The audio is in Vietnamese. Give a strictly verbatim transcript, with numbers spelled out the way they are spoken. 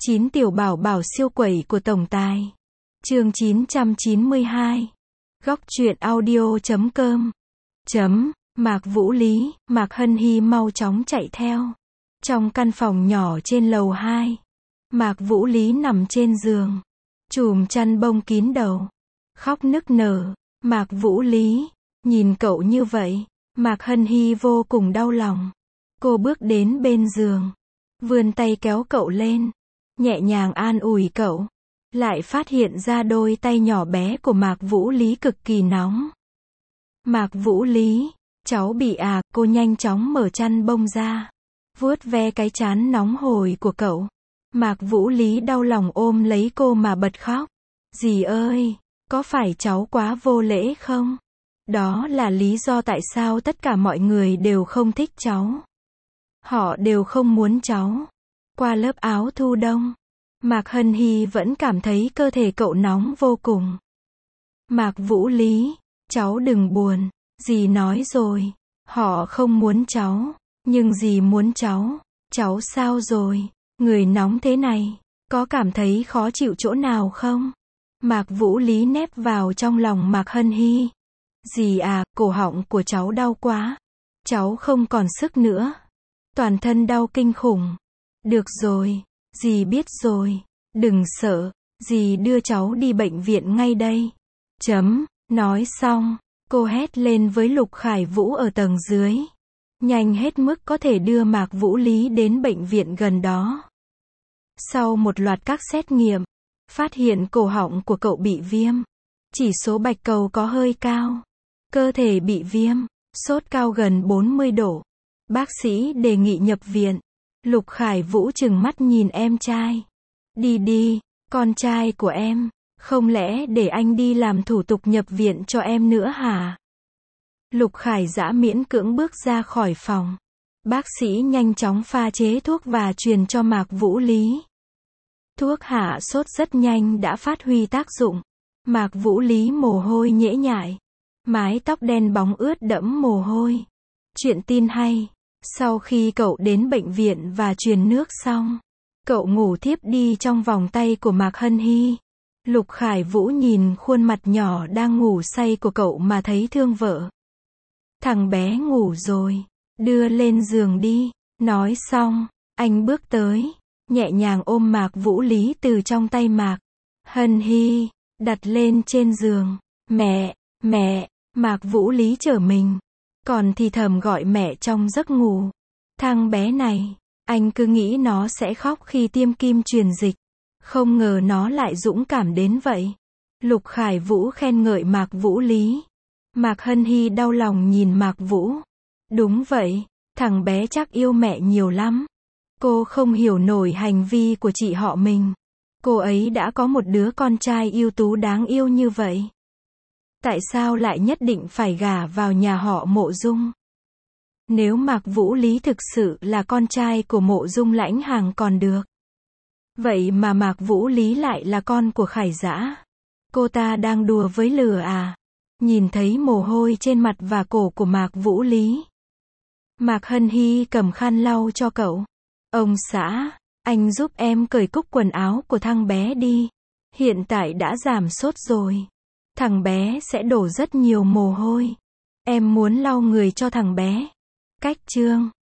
chín tiểu bảo bảo siêu quẩy của tổng tài. Chương chín trăm chín mươi hai. Góc truyện audio chấm com. Chấm, Mạc Vũ Lý, Mạc Hân Hi mau chóng chạy theo. Trong căn phòng nhỏ trên lầu hai, Mạc Vũ Lý nằm trên giường, chùm chăn bông kín đầu, khóc nức nở. Mạc Vũ Lý, nhìn cậu như vậy, Mạc Hân Hi vô cùng đau lòng. Cô bước đến bên giường, vươn tay kéo cậu lên, nhẹ nhàng an ủi cậu. Lại phát hiện ra đôi tay nhỏ bé của Mạc Vũ Lý cực kỳ nóng. Mạc Vũ Lý, cháu bị à, cô nhanh chóng mở chăn bông ra, vuốt ve cái trán nóng hổi của cậu. Mạc Vũ Lý đau lòng ôm lấy cô mà bật khóc. Dì ơi, có phải cháu quá vô lễ không? Đó là lý do tại sao tất cả mọi người đều không thích cháu. Họ đều không muốn cháu qua lớp áo thu đông. Mạc Hân Hi vẫn cảm thấy cơ thể cậu nóng vô cùng. Mạc Vũ Lý, cháu đừng buồn, dì nói rồi, họ không muốn cháu, nhưng dì muốn cháu. Cháu sao rồi, người nóng thế này, có cảm thấy khó chịu chỗ nào không? Mạc Vũ Lý nép vào trong lòng Mạc Hân Hi. Dì à, cổ họng của cháu đau quá, cháu không còn sức nữa, toàn thân đau kinh khủng. Được rồi, dì biết rồi, đừng sợ, dì đưa cháu đi bệnh viện ngay đây. Chấm, nói xong, cô hét lên với Lục Khải Vũ ở tầng dưới. Nhanh hết mức có thể đưa Mạc Vũ Lý đến bệnh viện gần đó. Sau một loạt các xét nghiệm, phát hiện cổ họng của cậu bị viêm. Chỉ số bạch cầu có hơi cao. Cơ thể bị viêm, sốt cao gần bốn mươi độ. Bác sĩ đề nghị nhập viện. Lục Khải Vũ trừng mắt nhìn em trai. Đi đi, con trai của em, không lẽ để anh đi làm thủ tục nhập viện cho em nữa hả? Lục Khải Dã miễn cưỡng bước ra khỏi phòng. Bác sĩ nhanh chóng pha chế thuốc và truyền cho Mạc Vũ Lý. Thuốc hạ sốt rất nhanh đã phát huy tác dụng. Mạc Vũ Lý mồ hôi nhễ nhại, mái tóc đen bóng ướt đẫm mồ hôi. Chuyện tin hay, sau khi cậu đến bệnh viện và truyền nước xong, cậu ngủ thiếp đi trong vòng tay của Mạc Hân Hi. Lục Khải Vũ nhìn khuôn mặt nhỏ đang ngủ say của cậu mà thấy thương vợ. Thằng bé ngủ rồi, đưa lên giường đi. Nói xong, anh bước tới, nhẹ nhàng ôm Mạc Vũ Lý từ trong tay Mạc Hân Hi, đặt lên trên giường. Mẹ, mẹ, Mạc Vũ Lý trở mình, còn thì thầm gọi mẹ trong giấc ngủ. Thằng bé này, anh cứ nghĩ nó sẽ khóc khi tiêm kim truyền dịch, không ngờ nó lại dũng cảm đến vậy. Lục Khải Vũ khen ngợi Mạc Vũ Lý. Mạc Hân Hi đau lòng nhìn Mạc Vũ. Đúng vậy, thằng bé chắc yêu mẹ nhiều lắm. Cô không hiểu nổi hành vi của chị họ mình. Cô ấy đã có một đứa con trai ưu tú đáng yêu như vậy. Tại sao lại nhất định phải gả vào nhà họ Mộ Dung? Nếu Mạc Vũ Lý thực sự là con trai của Mộ Dung Lãnh Hàng còn được. Vậy mà Mạc Vũ Lý lại là con của Khải Dã. Cô ta đang đùa với lửa à? Nhìn thấy mồ hôi trên mặt và cổ của Mạc Vũ Lý, Mạc Hân Hi cầm khăn lau cho cậu. Ông xã, anh giúp em cởi cúc quần áo của thằng bé đi. Hiện tại đã giảm sốt rồi. Thằng bé sẽ đổ rất nhiều mồ hôi. Em muốn lau người cho thằng bé. Cách chương